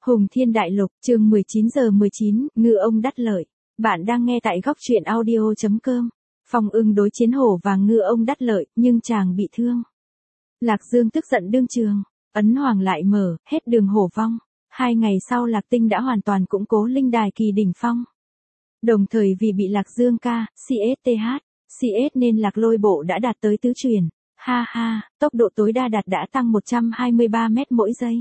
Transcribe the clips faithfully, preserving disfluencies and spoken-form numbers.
Hùng Thiên Đại Lục, chương mười chín giờ mười chín, ngư ông đắc lợi. Bạn đang nghe tại góc truyện audio chấm com. Phong Ưng đối chiến hổ và ngư ông đắc lợi, nhưng chàng bị thương. Lạc Dương tức giận đương trường, ấn hoàng lại mở, hết đường hổ vong. Hai ngày sau Lạc Tinh đã hoàn toàn củng cố linh đài kỳ đỉnh phong. Đồng thời vì bị Lạc Dương ca, xê ét tê hát, xê ét nên Lạc Lôi bộ đã đạt tới tứ truyền. Ha ha, tốc độ tối đa đạt đã tăng một trăm hai mươi ba mét mỗi giây.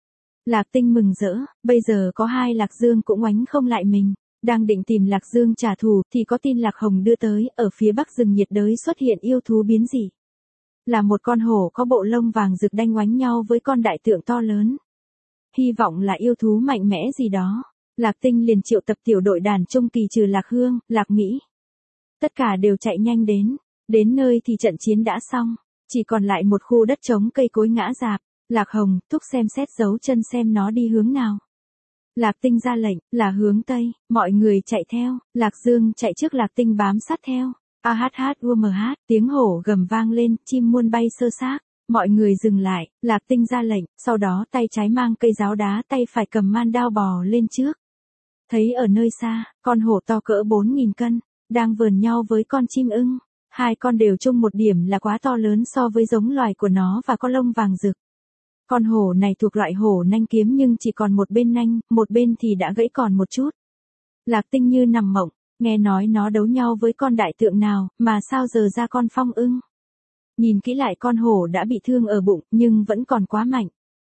Lạc Tinh mừng rỡ, bây giờ có hai Lạc Dương cũng oánh không lại mình. Đang định tìm Lạc Dương trả thù thì có tin Lạc Hồng đưa tới, ở phía bắc rừng nhiệt đới xuất hiện yêu thú biến dị. Là một con hổ có bộ lông vàng rực đanh oánh nhau với con đại tượng to lớn. Hy vọng là yêu thú mạnh mẽ gì đó. Lạc Tinh liền triệu tập tiểu đội đàn trung kỳ trừ Lạc Hương, Lạc Mỹ. Tất cả đều chạy nhanh đến. Đến nơi thì trận chiến đã xong. Chỉ còn lại một khu đất trống cây cối ngã rạp. Lạc Hồng, thúc xem xét dấu chân xem nó đi hướng nào. Lạc Tinh ra lệnh, là hướng Tây, mọi người chạy theo, Lạc Dương chạy trước Lạc Tinh bám sát theo. A hát hát u em hát, tiếng hổ gầm vang lên, chim muôn bay sơ xác. Mọi người dừng lại, Lạc Tinh ra lệnh, sau đó tay trái mang cây giáo đá, tay phải cầm man đao bò lên trước. Thấy ở nơi xa, con hổ to cỡ bốn nghìn cân, đang vờn nhau với con chim ưng. Hai con đều chung một điểm là quá to lớn so với giống loài của nó và có lông vàng rực. Con hổ này thuộc loại hổ nanh kiếm nhưng chỉ còn một bên nanh, một bên thì đã gãy còn một chút. Lạc Tinh như nằm mộng, nghe nói nó đấu nhau với con đại tượng nào, mà sao giờ ra con Phong Ưng. Nhìn kỹ lại con hổ đã bị thương ở bụng, nhưng vẫn còn quá mạnh.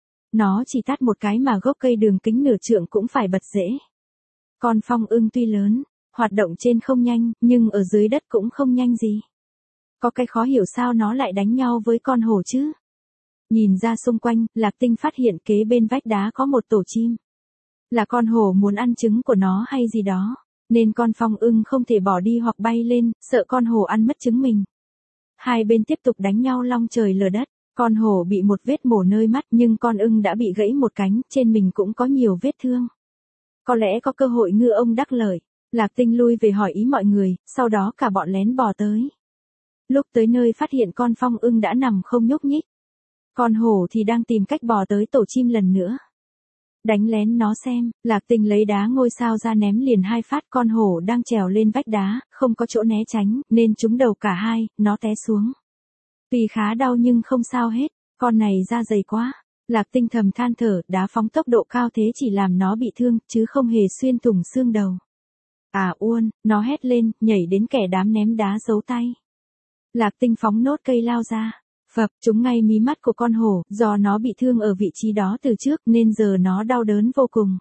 Nó chỉ tát một cái mà gốc cây đường kính nửa trượng cũng phải bật rễ. Con Phong Ưng tuy lớn, hoạt động trên không nhanh, nhưng ở dưới đất cũng không nhanh gì. Có cái khó hiểu sao nó lại đánh nhau với con hổ chứ. Nhìn ra xung quanh, Lạc Tinh phát hiện kế bên vách đá có một tổ chim. Là con hổ muốn ăn trứng của nó hay gì đó, nên con Phong Ưng không thể bỏ đi hoặc bay lên, sợ con hổ ăn mất trứng mình. Hai bên tiếp tục đánh nhau long trời lở đất, con hổ bị một vết mổ nơi mắt nhưng con ưng đã bị gãy một cánh, trên mình cũng có nhiều vết thương. Có lẽ có cơ hội ngư ông đắc lợi, Lạc Tinh lui về hỏi ý mọi người, sau đó cả bọn lén bò tới. Lúc tới nơi phát hiện con Phong Ưng đã nằm không nhúc nhích. Con hổ thì đang tìm cách bò tới tổ chim lần nữa. Đánh lén nó xem, Lạc Tinh lấy đá ngôi sao ra ném liền hai phát, con hổ đang trèo lên vách đá, không có chỗ né tránh, nên trúng đầu cả hai, nó té xuống. Tuy khá đau nhưng không sao hết, con này da dày quá. Lạc Tinh thầm than thở, đá phóng tốc độ cao thế chỉ làm nó bị thương, chứ không hề xuyên thủng xương đầu. À uôn, nó hét lên, nhảy đến kẻ đám ném đá giấu tay. Lạc Tinh phóng nốt cây lao ra. Phập, trúng ngay mí mắt của con hổ, do nó bị thương ở vị trí đó từ trước nên giờ nó đau đớn vô cùng.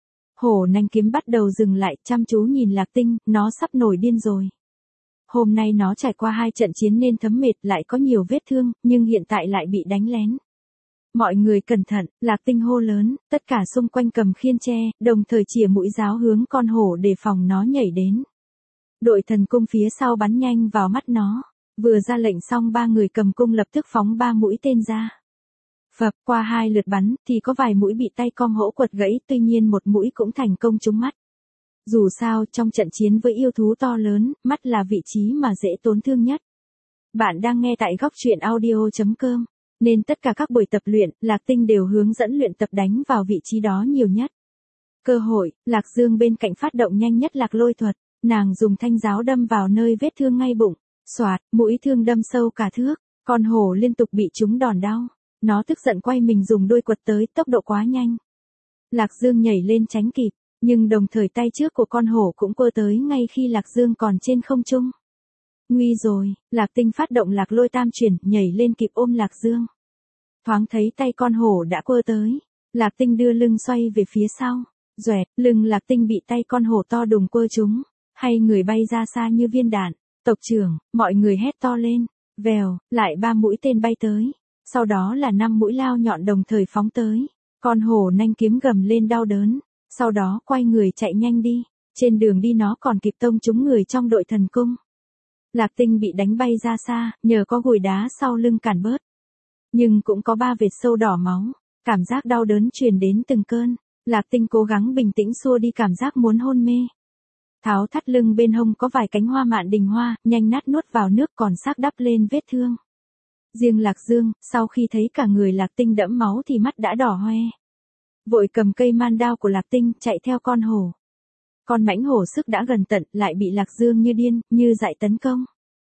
Hổ nanh kiếm bắt đầu dừng lại, chăm chú nhìn Lạc Tinh, nó sắp nổi điên rồi. Hôm nay nó trải qua hai trận chiến nên thấm mệt, lại có nhiều vết thương, nhưng hiện tại lại bị đánh lén. Mọi người cẩn thận, Lạc Tinh hô lớn, tất cả xung quanh cầm khiên tre, đồng thời chìa mũi giáo hướng con hổ để phòng nó nhảy đến. Đội thần cung phía sau bắn nhanh vào mắt nó. Vừa ra lệnh xong ba người cầm cung lập tức phóng ba mũi tên ra. Phập, qua hai lượt bắn, thì có vài mũi bị tay com hổ quật gãy, tuy nhiên một mũi cũng thành công trúng mắt. Dù sao, trong trận chiến với yêu thú to lớn, mắt là vị trí mà dễ tổn thương nhất. Bạn đang nghe tại góc truyện audio chấm com, nên tất cả các buổi tập luyện, Lạc Tinh đều hướng dẫn luyện tập đánh vào vị trí đó nhiều nhất. Cơ hội, Lạc Dương bên cạnh phát động nhanh nhất Lạc Lôi thuật, nàng dùng thanh giáo đâm vào nơi vết thương ngay bụng. Xoạt, mũi thương đâm sâu cả thước, con hổ liên tục bị trúng đòn đau. Nó tức giận quay mình dùng đuôi quật tới, tốc độ quá nhanh. Lạc Dương nhảy lên tránh kịp, nhưng đồng thời tay trước của con hổ cũng quơ tới ngay khi Lạc Dương còn trên không trung. Nguy rồi, Lạc Tinh phát động Lạc Lôi tam chuyển, nhảy lên kịp ôm Lạc Dương. Thoáng thấy tay con hổ đã quơ tới, Lạc Tinh đưa lưng xoay về phía sau. Doẹt, lưng Lạc Tinh bị tay con hổ to đùng quơ trúng, hay người bay ra xa như viên đạn. Tộc trưởng, mọi người hét to lên, vèo, lại ba mũi tên bay tới, sau đó là năm mũi lao nhọn đồng thời phóng tới. Con hổ nanh kiếm gầm lên đau đớn, sau đó quay người chạy nhanh đi, trên đường đi nó còn kịp tông trúng người trong đội thần cung. Lạc Tinh bị đánh bay ra xa, nhờ có gùi đá sau lưng cản bớt. Nhưng cũng có ba vệt sâu đỏ máu, cảm giác đau đớn truyền đến từng cơn. Lạc Tinh cố gắng bình tĩnh xua đi cảm giác muốn hôn mê. Tháo thắt lưng bên hông có vài cánh hoa mạn đình hoa, nhanh nát nuốt vào nước còn xác đắp lên vết thương. Riêng Lạc Dương, sau khi thấy cả người Lạc Tinh đẫm máu thì mắt đã đỏ hoe. vội cầm cây man đao của Lạc Tinh chạy theo con hổ. Con mãnh hổ sức đã gần tận lại bị Lạc Dương như điên, như dại tấn công.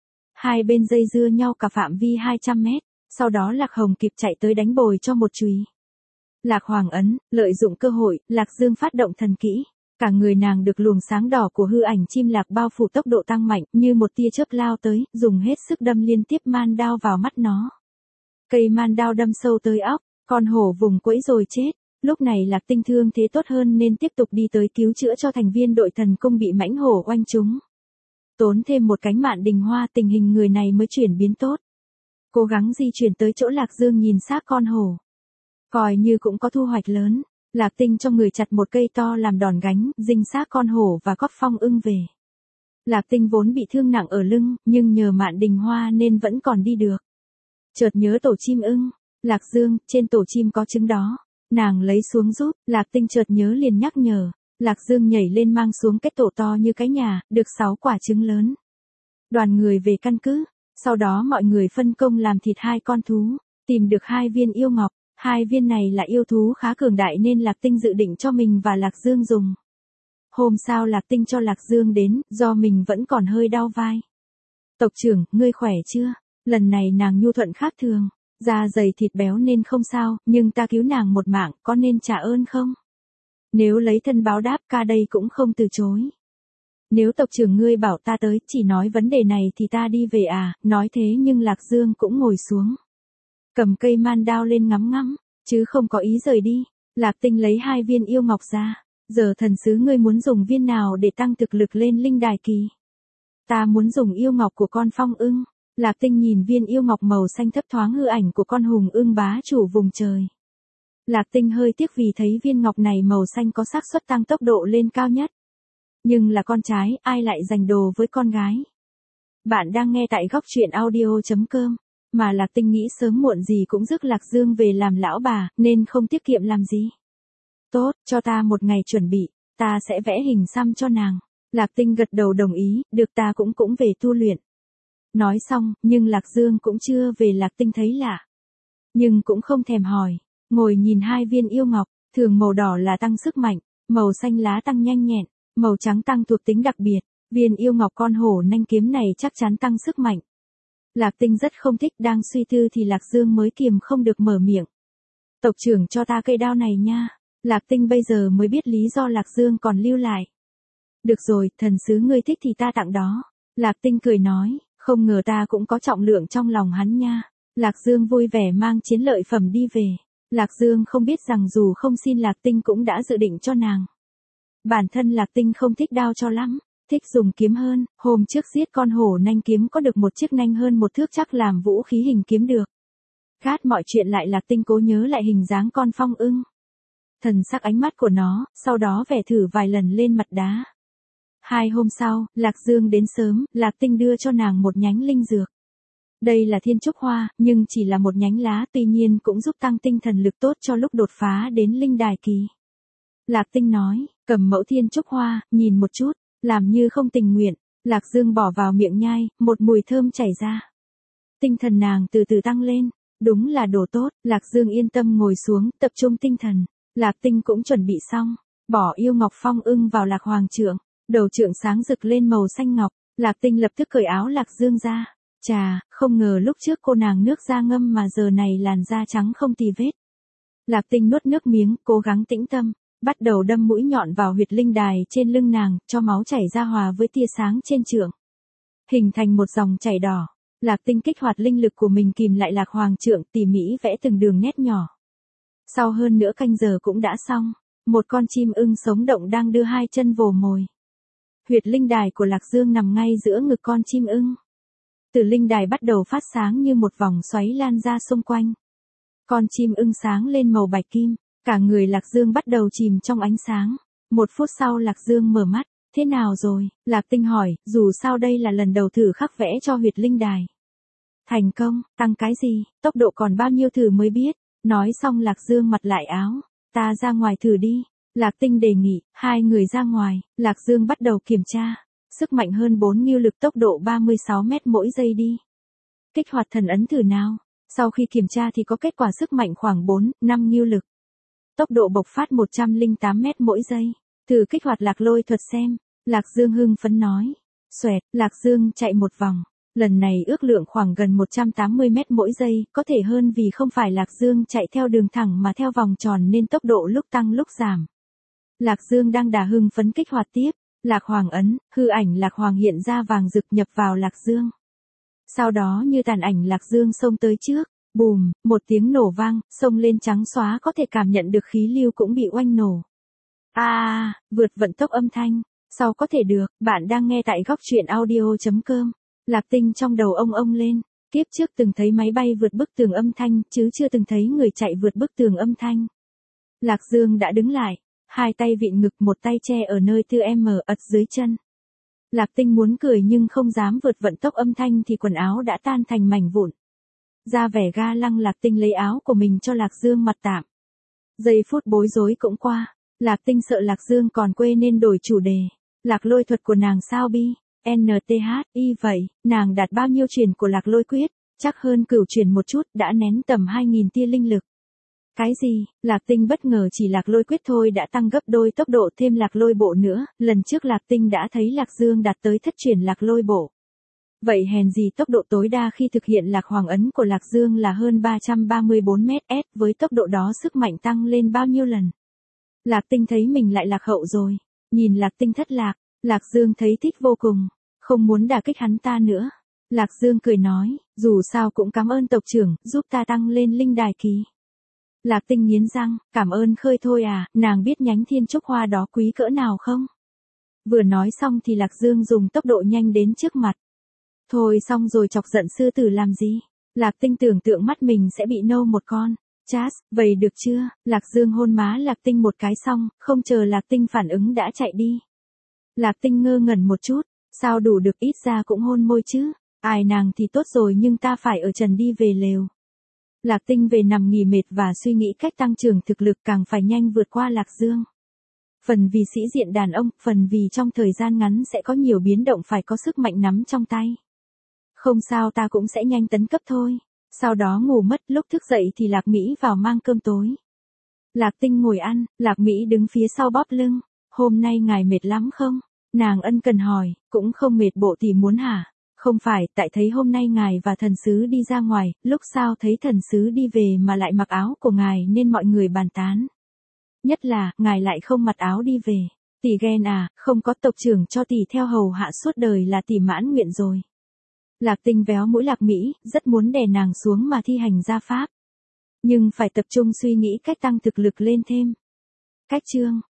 Hai bên dây dưa nhau cả phạm vi hai trăm mét, sau đó Lạc Hồng kịp chạy tới đánh bồi cho một chùy. Lạc Hoàng ấn, lợi dụng cơ hội, Lạc Dương phát động thần kỹ. Cả người nàng được luồng sáng đỏ của hư ảnh chim lạc bao phủ, tốc độ tăng mạnh, như một tia chớp lao tới, dùng hết sức đâm liên tiếp man đao vào mắt nó. Cây man đao đâm sâu tới óc, con hổ vùng quẫy rồi chết. Lúc này Lạc Tinh thương thế tốt hơn nên tiếp tục đi tới cứu chữa cho thành viên đội thần cung bị mãnh hổ oanh trúng. Tốn thêm một cánh mạn đình hoa, tình hình người này mới chuyển biến tốt. Cố gắng di chuyển tới chỗ Lạc Dương nhìn xác con hổ. Coi như cũng có thu hoạch lớn. Lạc Tinh trong người chặt một cây to làm đòn gánh, dinh xác con hổ và góp phong ưng về. Lạc Tinh vốn bị thương nặng ở lưng, nhưng nhờ mạn đình hoa nên vẫn còn đi được. Chợt nhớ tổ chim ưng. Lạc Dương, trên tổ chim có trứng đó. Nàng lấy xuống giúp, Lạc Tinh chợt nhớ liền nhắc nhở. Lạc Dương nhảy lên mang xuống cái tổ to như cái nhà, được sáu quả trứng lớn. Đoàn người về căn cứ, sau đó mọi người phân công làm thịt hai con thú, tìm được hai viên yêu ngọc. Hai viên này là yêu thú khá cường đại nên Lạc Tinh dự định cho mình và Lạc Dương dùng. Hôm sau Lạc Tinh cho Lạc Dương đến, do mình vẫn còn hơi đau vai. Tộc trưởng, ngươi khỏe chưa? Lần này nàng nhu thuận khác thường, da dày thịt béo nên không sao, nhưng ta cứu nàng một mạng, có nên trả ơn không? Nếu lấy thân báo đáp, ca đây cũng không từ chối. Nếu tộc trưởng ngươi bảo ta tới, chỉ nói vấn đề này thì ta đi về à, nói thế nhưng Lạc Dương cũng ngồi xuống. Cầm cây man đao lên ngắm ngắm, chứ không có ý rời đi. Lạc Tinh lấy hai viên yêu ngọc ra. Giờ thần sứ ngươi muốn dùng viên nào để tăng thực lực lên linh đài kỳ? Ta muốn dùng yêu ngọc của con phong ưng. Lạc Tinh nhìn viên yêu ngọc màu xanh thấp thoáng hư ảnh của con hùng ưng bá chủ vùng trời. Lạc Tinh hơi tiếc vì thấy viên ngọc này màu xanh có xác suất tăng tốc độ lên cao nhất. Nhưng là con trai, ai lại giành đồ với con gái? Bạn đang nghe tại góc truyện audio chấm com. Mà Lạc Tinh nghĩ sớm muộn gì cũng rước Lạc Dương về làm lão bà, nên không tiết kiệm làm gì. Tốt, cho ta một ngày chuẩn bị, ta sẽ vẽ hình xăm cho nàng. Lạc Tinh gật đầu đồng ý, được, ta cũng cũng về tu luyện. Nói xong, nhưng Lạc Dương cũng chưa về. Lạc Tinh thấy lạ. Nhưng cũng không thèm hỏi, ngồi nhìn hai viên yêu ngọc, thường màu đỏ là tăng sức mạnh, màu xanh lá tăng nhanh nhẹn, màu trắng tăng thuộc tính đặc biệt. Viên yêu ngọc con hổ nanh kiếm này chắc chắn tăng sức mạnh. Lạc Tinh rất không thích, đang suy tư thì Lạc Dương mới kiềm không được mở miệng. Tộc trưởng cho ta cây đao này nha. Lạc Tinh bây giờ mới biết lý do Lạc Dương còn lưu lại. Được rồi, thần sứ ngươi thích thì ta tặng đó. Lạc Tinh cười nói, không ngờ ta cũng có trọng lượng trong lòng hắn nha. Lạc Dương vui vẻ mang chiến lợi phẩm đi về. Lạc Dương không biết rằng dù không xin Lạc Tinh cũng đã dự định cho nàng. Bản thân Lạc Tinh không thích đao cho lắm. Thích dùng kiếm hơn, hôm trước giết con hổ nanh kiếm có được một chiếc nanh hơn một thước chắc làm vũ khí hình kiếm được. Gác mọi chuyện lại, Lạc Tinh cố nhớ lại hình dáng con phong ưng. Thần sắc ánh mắt của nó, sau đó vẽ thử vài lần lên mặt đá. Hai hôm sau, Lạc Dương đến sớm, Lạc Tinh đưa cho nàng một nhánh linh dược. Đây là thiên trúc hoa, nhưng chỉ là một nhánh lá, tuy nhiên cũng giúp tăng tinh thần lực tốt cho lúc đột phá đến linh đài kỳ. Lạc Tinh nói, cầm mẫu thiên trúc hoa, nhìn một chút. Làm như không tình nguyện, Lạc Dương bỏ vào miệng nhai, một mùi thơm chảy ra. Tinh thần nàng từ từ tăng lên, đúng là đồ tốt. Lạc Dương yên tâm ngồi xuống, tập trung tinh thần. Lạc Tinh cũng chuẩn bị xong, bỏ yêu ngọc phong ưng vào Lạc Hoàng trượng, đầu trượng sáng rực lên màu xanh ngọc. Lạc Tinh lập tức cởi áo Lạc Dương ra. Chà, không ngờ lúc trước cô nàng nước da ngâm mà giờ này làn da trắng không tì vết. Lạc Tinh nuốt nước miếng, cố gắng tĩnh tâm. Bắt đầu đâm mũi nhọn vào huyệt linh đài trên lưng nàng, cho máu chảy ra hòa với tia sáng trên trượng. Hình thành một dòng chảy đỏ. Lạc Tinh kích hoạt linh lực của mình kìm lại Lạc Hoàng trượng, tỉ mỉ vẽ từng đường nét nhỏ. Sau hơn nửa canh giờ cũng đã xong. Một con chim ưng sống động đang đưa hai chân vồ mồi. Huyệt linh đài của Lạc Dương nằm ngay giữa ngực con chim ưng. Từ linh đài bắt đầu phát sáng như một vòng xoáy lan ra xung quanh. Con chim ưng sáng lên màu bạch kim. Cả người Lạc Dương bắt đầu chìm trong ánh sáng. Một phút sau Lạc Dương mở mắt. Thế nào rồi? Lạc Tinh hỏi, dù sao đây là lần đầu thử khắc vẽ cho huyệt linh đài. Thành công, tăng cái gì, tốc độ còn bao nhiêu thử mới biết. Nói xong Lạc Dương mặt lại áo. Ta ra ngoài thử đi. Lạc Tinh đề nghị, hai người ra ngoài. Lạc Dương bắt đầu kiểm tra. Sức mạnh hơn bốn nghiêu lực, tốc độ ba mươi sáu mét mỗi giây đi. Kích hoạt thần ấn thử nào. Sau khi kiểm tra thì có kết quả sức mạnh khoảng bốn, năm nghiêu lực. tốc độ bộc phát một trăm lẻ tám mét mỗi giây. Thử kích hoạt lạc lôi thuật xem. Lạc Dương hưng phấn nói. Xoẹt, Lạc Dương chạy một vòng. Lần này ước lượng khoảng gần một trăm tám mươi mét mỗi giây, có thể hơn vì không phải Lạc Dương chạy theo đường thẳng mà theo vòng tròn nên tốc độ lúc tăng lúc giảm. Lạc Dương đang đà hưng phấn kích hoạt tiếp. Lạc Hoàng ấn, hư ảnh Lạc Hoàng hiện ra vàng rực nhập vào Lạc Dương. Sau đó như tàn ảnh Lạc Dương xông tới trước, bùm, một tiếng nổ vang, xông lên trắng xóa có thể cảm nhận được khí lưu cũng bị oanh nổ. A, à, vượt vận tốc âm thanh, sau có thể được, bạn đang nghe tại góc truyện audio.com. Lạc Tinh trong đầu ông ông lên, kiếp trước từng thấy máy bay vượt bức tường âm thanh, chứ chưa từng thấy người chạy vượt bức tường âm thanh. Lạc Dương đã đứng lại, hai tay vịn ngực một tay che ở nơi tư em ật dưới chân. Lạc Tinh muốn cười nhưng không dám vượt vận tốc âm thanh thì quần áo đã tan thành mảnh vụn. Ra vẻ ga lăng Lạc Tinh lấy áo của mình cho Lạc Dương mặc tạm. Giây phút bối rối cũng qua, Lạc Tinh sợ Lạc Dương còn quê nên đổi chủ đề. Lạc lôi thuật của nàng sao bi? en tê hát i vậy, nàng đạt bao nhiêu truyền của lạc lôi quyết? Chắc hơn cửu truyền một chút, đã nén tầm hai nghìn tia linh lực. Cái gì? Lạc Tinh bất ngờ chỉ lạc lôi quyết thôi đã tăng gấp đôi tốc độ thêm lạc lôi bộ nữa, lần trước Lạc Tinh đã thấy Lạc Dương đạt tới thất truyền lạc lôi bộ. Vậy hèn gì tốc độ tối đa khi thực hiện lạc hoàng ấn của Lạc Dương là hơn ba trăm ba mươi bốn mét s, với tốc độ đó sức mạnh tăng lên bao nhiêu lần? Lạc Tinh thấy mình lại lạc hậu rồi, nhìn Lạc Tinh thất lạc, Lạc Dương thấy thích vô cùng, không muốn đả kích hắn ta nữa. Lạc Dương cười nói, dù sao cũng cảm ơn tộc trưởng, giúp ta tăng lên linh đài kỳ. Lạc Tinh nghiến răng, cảm ơn khơi thôi à, nàng biết nhánh thiên trúc hoa đó quý cỡ nào không? Vừa nói xong thì Lạc Dương dùng tốc độ nhanh đến trước mặt. Thôi xong rồi chọc giận sư tử làm gì? Lạc Tinh tưởng tượng mắt mình sẽ bị nâu một con. Chát, vậy được chưa? Lạc Dương hôn má Lạc Tinh một cái xong, không chờ Lạc Tinh phản ứng đã chạy đi. Lạc Tinh ngơ ngẩn một chút, sao đủ được ít ra cũng hôn môi chứ? Ai nàng thì tốt rồi nhưng ta phải ở trần đi về lều. Lạc Tinh về nằm nghỉ mệt và suy nghĩ cách tăng trưởng thực lực càng phải nhanh vượt qua Lạc Dương. Phần vì sĩ diện đàn ông, phần vì trong thời gian ngắn sẽ có nhiều biến động phải có sức mạnh nắm trong tay. Không sao ta cũng sẽ nhanh tấn cấp thôi. Sau đó ngủ mất, lúc thức dậy thì Lạc Mỹ vào mang cơm tối. Lạc Tinh ngồi ăn, Lạc Mỹ đứng phía sau bóp lưng. Hôm nay ngài mệt lắm không? Nàng ân cần hỏi, cũng không mệt bộ thì muốn hả? Không phải, tại thấy hôm nay ngài và thần sứ đi ra ngoài, lúc sau thấy thần sứ đi về mà lại mặc áo của ngài nên mọi người bàn tán. Nhất là, ngài lại không mặc áo đi về. Tỷ ghen à, không có tộc trưởng cho tỷ theo hầu hạ suốt đời là tỷ mãn nguyện rồi. Lạc Tinh véo mũi Lạc Mỹ, rất muốn đè nàng xuống mà thi hành gia pháp. Nhưng phải tập trung suy nghĩ cách tăng thực lực lên thêm. Cách chương